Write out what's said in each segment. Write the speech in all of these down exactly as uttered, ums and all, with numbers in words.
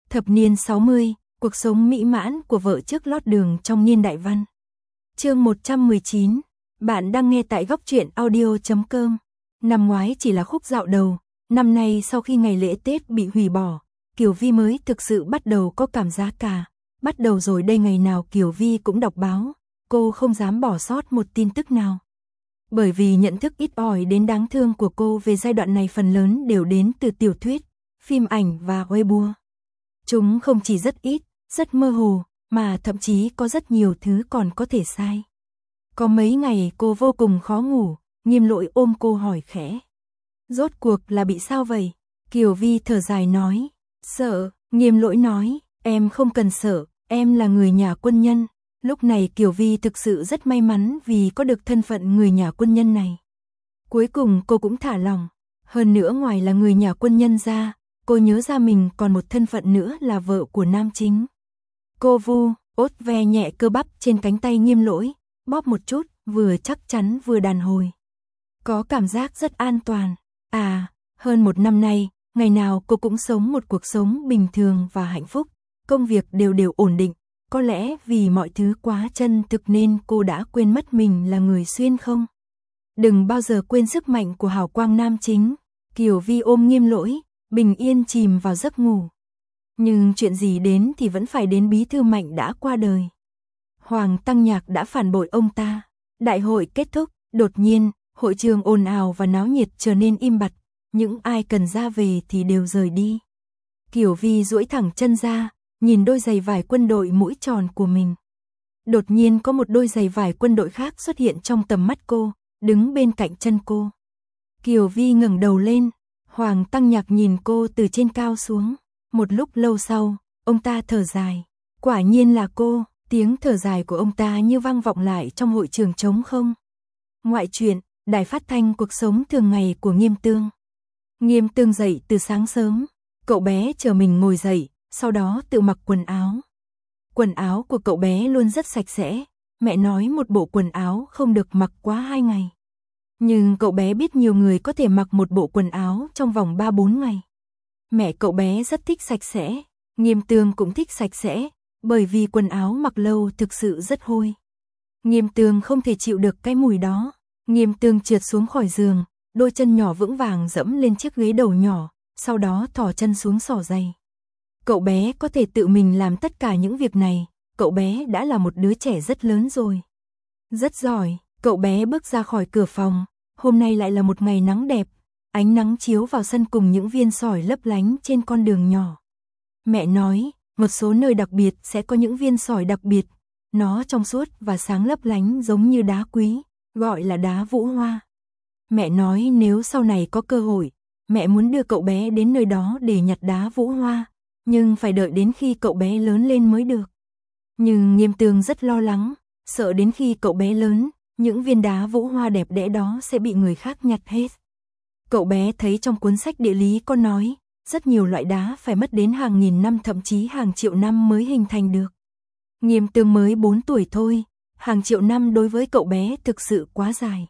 Thập niên sáu mươi, cuộc sống mỹ mãn của vợ trước lót đường trong niên đại văn. Chương một trăm mười chín, bạn đang nghe tại góc truyện audio chấm com. Năm ngoái chỉ là khúc dạo đầu, năm nay sau khi ngày lễ Tết bị hủy bỏ, Kiều Vi mới thực sự bắt đầu có cảm giác cả. Bắt đầu rồi đây, ngày nào Kiều Vi cũng đọc báo, cô không dám bỏ sót một tin tức nào. Bởi vì nhận thức ít ỏi đến đáng thương của cô về giai đoạn này phần lớn đều đến từ tiểu thuyết, phim ảnh và Weibo. Chúng không chỉ rất ít, rất mơ hồ, mà thậm chí có rất nhiều thứ còn có thể sai. Có mấy ngày cô vô cùng khó ngủ, Nghiêm Lỗi ôm cô hỏi khẽ. Rốt cuộc là bị sao vậy? Kiều Vi thở dài nói. Sợ, Nghiêm Lỗi nói, em không cần sợ, em là người nhà quân nhân. Lúc này Kiều Vi thực sự rất may mắn vì có được thân phận người nhà quân nhân này. Cuối cùng cô cũng thả lòng. Hơn nữa ngoài là người nhà quân nhân ra, cô nhớ ra mình còn một thân phận nữa là vợ của nam chính. Cô vu, ốt ve nhẹ cơ bắp trên cánh tay Nghiêm Lỗi, bóp một chút, vừa chắc chắn vừa đàn hồi. Có cảm giác rất an toàn. À, hơn một năm nay, ngày nào cô cũng sống một cuộc sống bình thường và hạnh phúc, công việc đều đều ổn định. Có lẽ vì mọi thứ quá chân thực nên cô đã quên mất mình là người xuyên không. Đừng bao giờ quên sức mạnh của hào quang nam chính. Kiều Vi ôm Nghiêm Lỗi, bình yên chìm vào giấc ngủ. Nhưng chuyện gì đến thì vẫn phải đến, bí thư Mạnh đã qua đời. Hoàng Tăng Nhạc đã phản bội ông ta. Đại hội kết thúc, đột nhiên, hội trường ồn ào và náo nhiệt trở nên im bặt. Những ai cần ra về thì đều rời đi. Kiều Vi duỗi thẳng chân ra, nhìn đôi giày vải quân đội mũi tròn của mình. Đột nhiên có một đôi giày vải quân đội khác xuất hiện trong tầm mắt cô, đứng bên cạnh chân cô. Kiều Vi ngẩng đầu lên, Hoàng Tăng Nhạc nhìn cô từ trên cao xuống. Một lúc lâu sau, ông ta thở dài. Quả nhiên là cô, tiếng thở dài của ông ta như vang vọng lại trong hội trường trống không. Ngoại truyện, đài phát thanh cuộc sống thường ngày của Nghiêm Tương. Nghiêm Tương dậy từ sáng sớm, cậu bé chờ mình ngồi dậy, sau đó tự mặc quần áo. Quần áo của cậu bé luôn rất sạch sẽ, mẹ nói một bộ quần áo không được mặc quá hai ngày. Nhưng cậu bé biết nhiều người có thể mặc một bộ quần áo trong vòng ba bốn ngày. Mẹ cậu bé rất thích sạch sẽ, Nghiêm Tương cũng thích sạch sẽ, bởi vì quần áo mặc lâu thực sự rất hôi. Nghiêm Tương không thể chịu được cái mùi đó. Nghiêm Tương trượt xuống khỏi giường, đôi chân nhỏ vững vàng dẫm lên chiếc ghế đầu nhỏ, sau đó thò chân xuống xỏ giày. Cậu bé có thể tự mình làm tất cả những việc này, cậu bé đã là một đứa trẻ rất lớn rồi. Rất giỏi, cậu bé bước ra khỏi cửa phòng, hôm nay lại là một ngày nắng đẹp, ánh nắng chiếu vào sân cùng những viên sỏi lấp lánh trên con đường nhỏ. Mẹ nói, một số nơi đặc biệt sẽ có những viên sỏi đặc biệt, nó trong suốt và sáng lấp lánh giống như đá quý, gọi là đá vũ hoa. Mẹ nói nếu sau này có cơ hội, mẹ muốn đưa cậu bé đến nơi đó để nhặt đá vũ hoa, nhưng phải đợi đến khi cậu bé lớn lên mới được. Nhưng Nghiêm Tương rất lo lắng, sợ đến khi cậu bé lớn, những viên đá vũ hoa đẹp đẽ đó sẽ bị người khác nhặt hết. Cậu bé thấy trong cuốn sách địa lý có nói, rất nhiều loại đá phải mất đến hàng nghìn năm thậm chí hàng triệu năm mới hình thành được. Nghiêm Tương mới bốn tuổi thôi, hàng triệu năm đối với cậu bé thực sự quá dài.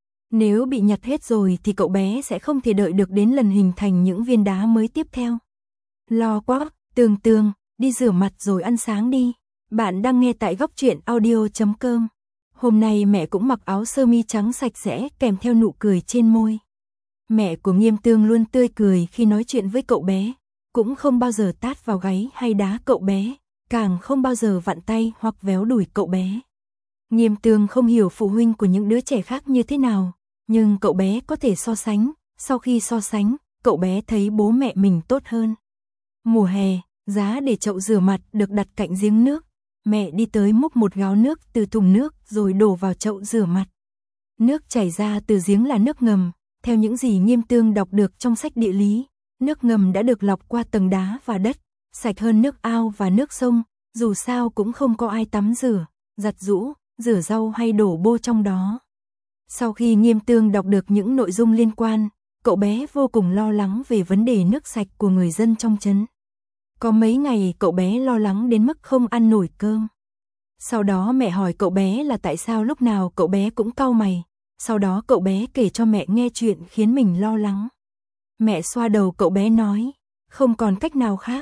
Nếu bị nhặt hết rồi thì cậu bé sẽ không thể đợi được đến lần hình thành những viên đá mới tiếp theo. Lo quá, Tương Tương, đi rửa mặt rồi ăn sáng đi. Bạn đang nghe tại góc truyện audio chấm com. Hôm nay mẹ cũng mặc áo sơ mi trắng sạch sẽ kèm theo nụ cười trên môi. Mẹ của Nghiêm Tương luôn tươi cười khi nói chuyện với cậu bé, cũng không bao giờ tát vào gáy hay đá cậu bé, càng không bao giờ vặn tay hoặc véo đùi cậu bé. Nghiêm Tương không hiểu phụ huynh của những đứa trẻ khác như thế nào, nhưng cậu bé có thể so sánh, sau khi so sánh, cậu bé thấy bố mẹ mình tốt hơn. Mùa hè, giá để chậu rửa mặt được đặt cạnh giếng nước, mẹ đi tới múc một gáo nước từ thùng nước rồi đổ vào chậu rửa mặt. Nước chảy ra từ giếng là nước ngầm, theo những gì Nghiêm Tương đọc được trong sách địa lý, nước ngầm đã được lọc qua tầng đá và đất, sạch hơn nước ao và nước sông, dù sao cũng không có ai tắm rửa, giặt giũ, rửa rau hay đổ bô trong đó. Sau khi Nghiêm Tương đọc được những nội dung liên quan, cậu bé vô cùng lo lắng về vấn đề nước sạch của người dân trong trấn. Có mấy ngày cậu bé lo lắng đến mức không ăn nổi cơm. Sau đó mẹ hỏi cậu bé là tại sao lúc nào cậu bé cũng cau mày. Sau đó cậu bé kể cho mẹ nghe chuyện khiến mình lo lắng. Mẹ xoa đầu cậu bé nói, không còn cách nào khác,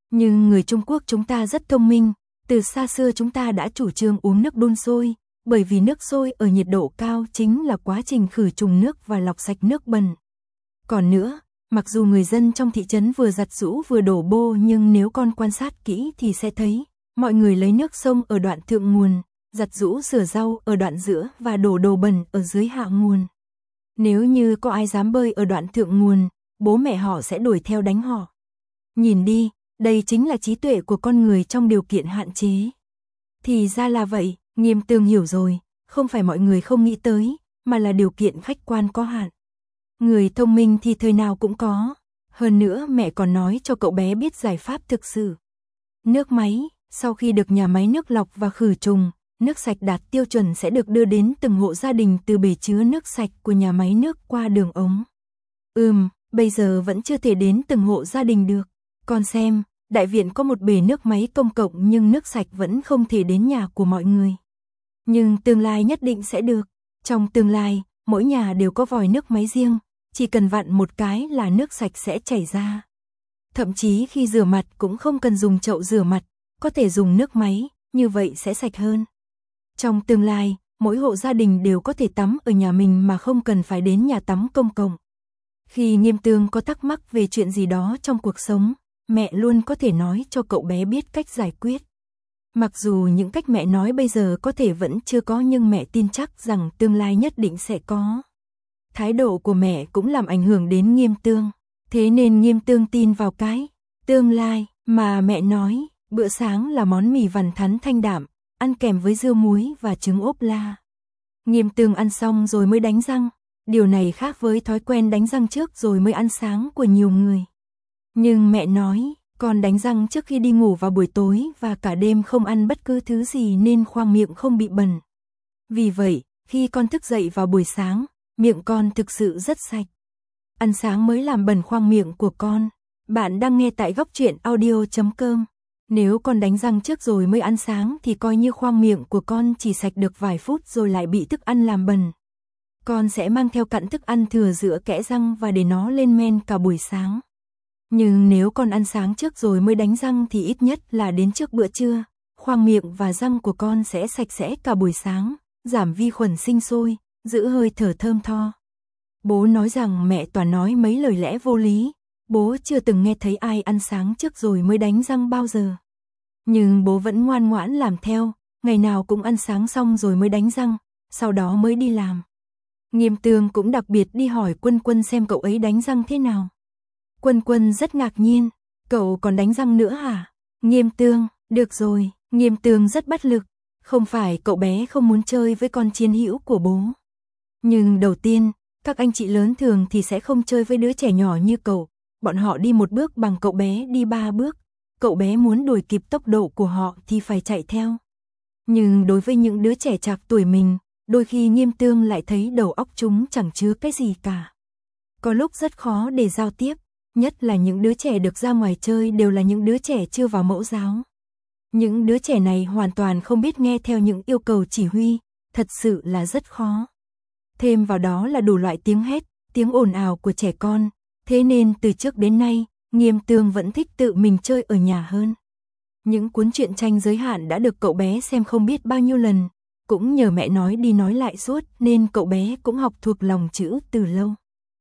Nhưng người Trung Quốc chúng ta rất thông minh, từ xa xưa chúng ta đã chủ trương uống nước đun sôi, bởi vì nước sôi ở nhiệt độ cao chính là quá trình khử trùng nước và lọc sạch nước bẩn. Còn nữa, mặc dù người dân trong thị trấn vừa giặt giũ vừa đổ bô nhưng nếu con quan sát kỹ thì sẽ thấy, mọi người lấy nước sông ở đoạn thượng nguồn, giặt giũ rửa rau ở đoạn giữa và đổ đồ bẩn ở dưới hạ nguồn. Nếu như có ai dám bơi ở đoạn thượng nguồn, bố mẹ họ sẽ đuổi theo đánh họ. Nhìn đi, đây chính là trí tuệ của con người trong điều kiện hạn chế. Thì ra là vậy, Nghiêm Tương hiểu rồi, không phải mọi người không nghĩ tới, mà là điều kiện khách quan có hạn. Người thông minh thì thời nào cũng có. Hơn nữa mẹ còn nói cho cậu bé biết giải pháp thực sự. Nước máy, sau khi được nhà máy nước lọc và khử trùng, nước sạch đạt tiêu chuẩn sẽ được đưa đến từng hộ gia đình từ bể chứa nước sạch của nhà máy nước qua đường ống. Ừm, bây giờ vẫn chưa thể đến từng hộ gia đình được. Con xem, đại viện có một bể nước máy công cộng nhưng nước sạch vẫn không thể đến nhà của mọi người. Nhưng tương lai nhất định sẽ được. Trong tương lai, mỗi nhà đều có vòi nước máy riêng, chỉ cần vặn một cái là nước sạch sẽ chảy ra. Thậm chí khi rửa mặt cũng không cần dùng chậu rửa mặt, có thể dùng nước máy, như vậy sẽ sạch hơn. Trong tương lai, mỗi hộ gia đình đều có thể tắm ở nhà mình mà không cần phải đến nhà tắm công cộng. Khi Nghiêm Tương có thắc mắc về chuyện gì đó trong cuộc sống, mẹ luôn có thể nói cho cậu bé biết cách giải quyết. Mặc dù những cách mẹ nói bây giờ có thể vẫn chưa có nhưng mẹ tin chắc rằng tương lai nhất định sẽ có. Thái độ của mẹ cũng làm ảnh hưởng đến Nghiêm Tương, thế nên Nghiêm Tương tin vào cái tương lai mà mẹ nói. Bữa sáng là món mì vằn thắn thanh đạm, ăn kèm với dưa muối và trứng ốp la. Nghiêm Tương ăn xong rồi mới đánh răng, điều này khác với thói quen đánh răng trước rồi mới ăn sáng của nhiều người. Nhưng mẹ nói, con đánh răng trước khi đi ngủ vào buổi tối và cả đêm không ăn bất cứ thứ gì nên khoang miệng không bị bẩn. Vì vậy, khi con thức dậy vào buổi sáng, miệng con thực sự rất sạch. Ăn sáng mới làm bẩn khoang miệng của con. Bạn đang nghe tại góc truyện audio chấm com. Nếu con đánh răng trước rồi mới ăn sáng thì coi như khoang miệng của con chỉ sạch được vài phút rồi lại bị thức ăn làm bẩn. Con sẽ mang theo cặn thức ăn thừa giữa kẽ răng và để nó lên men cả buổi sáng. Nhưng nếu con ăn sáng trước rồi mới đánh răng thì ít nhất là đến trước bữa trưa, khoang miệng và răng của con sẽ sạch sẽ cả buổi sáng, giảm vi khuẩn sinh sôi, giữ hơi thở thơm tho. Bố nói rằng mẹ toàn nói mấy lời lẽ vô lý, bố chưa từng nghe thấy ai ăn sáng trước rồi mới đánh răng bao giờ. Nhưng bố vẫn ngoan ngoãn làm theo, ngày nào cũng ăn sáng xong rồi mới đánh răng, sau đó mới đi làm. Nghiêm Tương cũng đặc biệt đi hỏi Quân Quân xem cậu ấy đánh răng thế nào. Quân Quân rất ngạc nhiên, cậu còn đánh răng nữa hả? Nghiêm Tương, được rồi, Nghiêm Tương rất bất lực, không phải cậu bé không muốn chơi với con chiến hữu của bố. Nhưng đầu tiên, các anh chị lớn thường thì sẽ không chơi với đứa trẻ nhỏ như cậu, bọn họ đi một bước bằng cậu bé đi ba bước, cậu bé muốn đuổi kịp tốc độ của họ thì phải chạy theo. Nhưng đối với những đứa trẻ trạc tuổi mình, đôi khi Nghiêm Tương lại thấy đầu óc chúng chẳng chứa cái gì cả. Có lúc rất khó để giao tiếp, nhất là những đứa trẻ được ra ngoài chơi đều là những đứa trẻ chưa vào mẫu giáo. Những đứa trẻ này hoàn toàn không biết nghe theo những yêu cầu chỉ huy, thật sự là rất khó. Thêm vào đó là đủ loại tiếng hét, tiếng ồn ào của trẻ con, thế nên từ trước đến nay, Nghiêm Tương vẫn thích tự mình chơi ở nhà hơn. Những cuốn truyện tranh giới hạn đã được cậu bé xem không biết bao nhiêu lần, cũng nhờ mẹ nói đi nói lại suốt nên cậu bé cũng học thuộc lòng chữ từ lâu.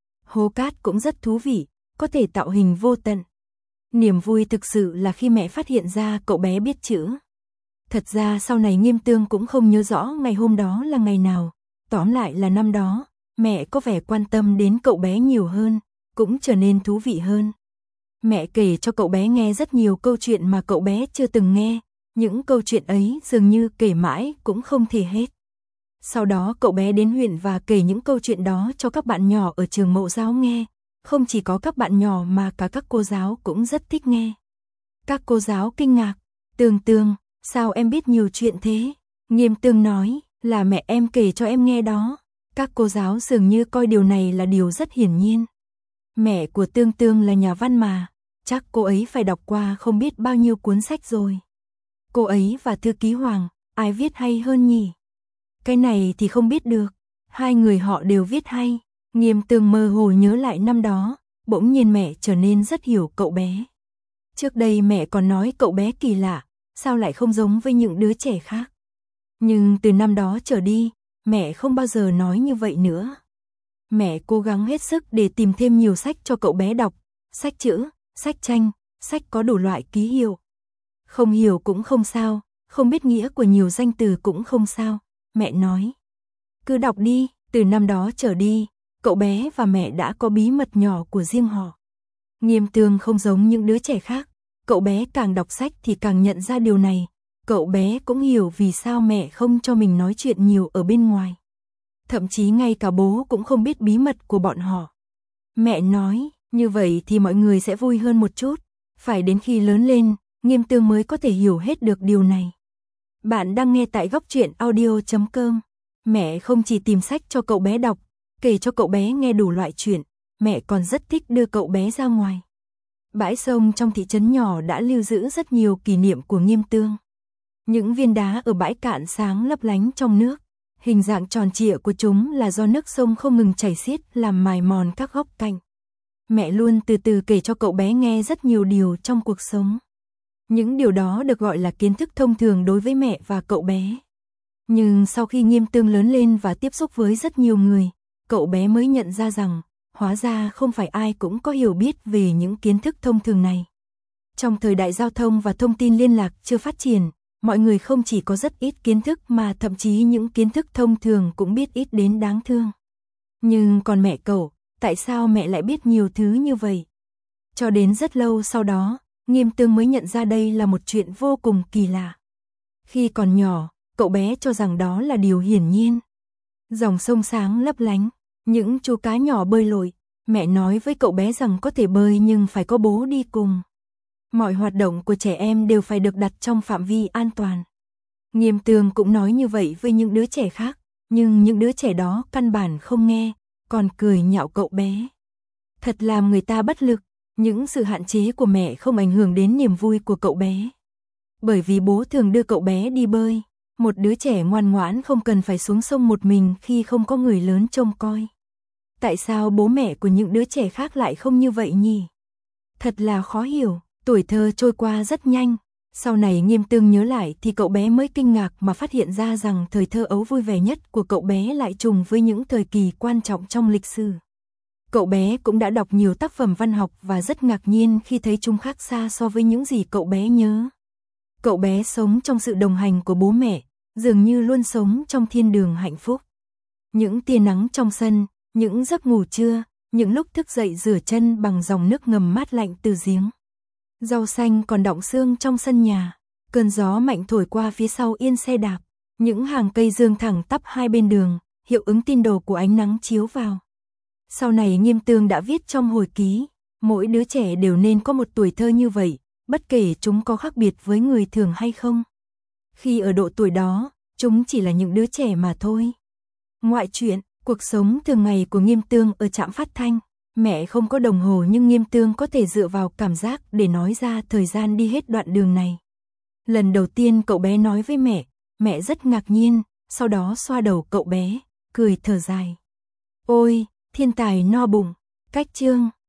Hố cát cũng rất thú vị, có thể tạo hình vô tận. Niềm vui thực sự là khi mẹ phát hiện ra cậu bé biết chữ. Thật ra sau này Nghiêm Tương cũng không nhớ rõ ngày hôm đó là ngày nào, tóm lại là năm đó, mẹ có vẻ quan tâm đến cậu bé nhiều hơn, cũng trở nên thú vị hơn. Mẹ kể cho cậu bé nghe rất nhiều câu chuyện mà cậu bé chưa từng nghe, những câu chuyện ấy dường như kể mãi cũng không thể hết. Sau đó cậu bé đến huyện và kể những câu chuyện đó cho các bạn nhỏ ở trường mẫu giáo nghe, không chỉ có các bạn nhỏ mà cả các cô giáo cũng rất thích nghe. Các cô giáo kinh ngạc, Tương Tương, sao em biết nhiều chuyện thế? Nghiêm Tương nói, là mẹ em kể cho em nghe đó. Các cô giáo dường như coi điều này là điều rất hiển nhiên. Mẹ của Tương Tương là nhà văn mà, chắc cô ấy phải đọc qua không biết bao nhiêu cuốn sách rồi. Cô ấy và thư ký Hoàng, ai viết hay hơn nhỉ? Cái này thì không biết được, hai người họ đều viết hay. Nghiêm Tương mơ hồ nhớ lại năm đó, bỗng nhiên mẹ trở nên rất hiểu cậu bé. Trước đây mẹ còn nói cậu bé kỳ lạ, sao lại không giống với những đứa trẻ khác. Nhưng từ năm đó trở đi, mẹ không bao giờ nói như vậy nữa. Mẹ cố gắng hết sức để tìm thêm nhiều sách cho cậu bé đọc, sách chữ, sách tranh, sách có đủ loại ký hiệu. Không hiểu cũng không sao, không biết nghĩa của nhiều danh từ cũng không sao, mẹ nói. Cứ đọc đi, từ năm đó trở đi, cậu bé và mẹ đã có bí mật nhỏ của riêng họ. Nghiêm Tương không giống những đứa trẻ khác, cậu bé càng đọc sách thì càng nhận ra điều này, cậu bé cũng hiểu vì sao mẹ không cho mình nói chuyện nhiều ở bên ngoài. Thậm chí ngay cả bố cũng không biết bí mật của bọn họ. Mẹ nói, như vậy thì mọi người sẽ vui hơn một chút, phải đến khi lớn lên, Nghiêm Tương mới có thể hiểu hết được điều này. Bạn đang nghe tại góc truyện audio chấm com. Mẹ không chỉ tìm sách cho cậu bé đọc, kể cho cậu bé nghe đủ loại chuyện, mẹ còn rất thích đưa cậu bé ra ngoài. Bãi sông trong thị trấn nhỏ đã lưu giữ rất nhiều kỷ niệm của Nghiêm Tương. Những viên đá ở bãi cạn sáng lấp lánh trong nước, hình dạng tròn trịa của chúng là do nước sông không ngừng chảy xiết làm mài mòn các góc cạnh. Mẹ luôn từ từ kể cho cậu bé nghe rất nhiều điều trong cuộc sống. Những điều đó được gọi là kiến thức thông thường đối với mẹ và cậu bé. Nhưng sau khi Nghiêm Tương lớn lên và tiếp xúc với rất nhiều người, cậu bé mới nhận ra rằng, hóa ra không phải ai cũng có hiểu biết về những kiến thức thông thường này. Trong thời đại giao thông và thông tin liên lạc chưa phát triển, mọi người không chỉ có rất ít kiến thức mà thậm chí những kiến thức thông thường cũng biết ít đến đáng thương. Nhưng còn mẹ cậu, tại sao mẹ lại biết nhiều thứ như vậy? Cho đến rất lâu sau đó, Nghiêm Tương mới nhận ra đây là một chuyện vô cùng kỳ lạ. Khi còn nhỏ, cậu bé cho rằng đó là điều hiển nhiên. Dòng sông sáng lấp lánh, những chú cá nhỏ bơi lội, mẹ nói với cậu bé rằng có thể bơi nhưng phải có bố đi cùng. Mọi hoạt động của trẻ em đều phải được đặt trong phạm vi an toàn. Nghiêm Tương cũng nói như vậy với những đứa trẻ khác, nhưng những đứa trẻ đó căn bản không nghe, còn cười nhạo cậu bé. Thật làm người ta bất lực, những sự hạn chế của mẹ không ảnh hưởng đến niềm vui của cậu bé. Bởi vì bố thường đưa cậu bé đi bơi, một đứa trẻ ngoan ngoãn không cần phải xuống sông một mình khi không có người lớn trông coi. Tại sao bố mẹ của những đứa trẻ khác lại không như vậy nhỉ? Thật là khó hiểu, tuổi thơ trôi qua rất nhanh. Sau này Nghiêm Tương nhớ lại thì cậu bé mới kinh ngạc mà phát hiện ra rằng thời thơ ấu vui vẻ nhất của cậu bé lại trùng với những thời kỳ quan trọng trong lịch sử. Cậu bé cũng đã đọc nhiều tác phẩm văn học và rất ngạc nhiên khi thấy chúng khác xa so với những gì cậu bé nhớ. Cậu bé sống trong sự đồng hành của bố mẹ, dường như luôn sống trong thiên đường hạnh phúc. Những tia nắng trong sân, những giấc ngủ trưa, những lúc thức dậy rửa chân bằng dòng nước ngầm mát lạnh từ giếng. Rau xanh còn đọng xương trong sân nhà, cơn gió mạnh thổi qua phía sau yên xe đạp, những hàng cây dương thẳng tắp hai bên đường, hiệu ứng tin đồ của ánh nắng chiếu vào. Sau này Nghiêm Tương đã viết trong hồi ký, mỗi đứa trẻ đều nên có một tuổi thơ như vậy, bất kể chúng có khác biệt với người thường hay không. Khi ở độ tuổi đó, chúng chỉ là những đứa trẻ mà thôi. Ngoại truyện, cuộc sống thường ngày của Nghiêm Tương ở trạm phát thanh. Mẹ không có đồng hồ nhưng Nghiêm Tương có thể dựa vào cảm giác để nói ra thời gian đi hết đoạn đường này. Lần đầu tiên cậu bé nói với mẹ, mẹ rất ngạc nhiên, sau đó xoa đầu cậu bé, cười thở dài. Ôi, thiên tài no bụng, cách chương.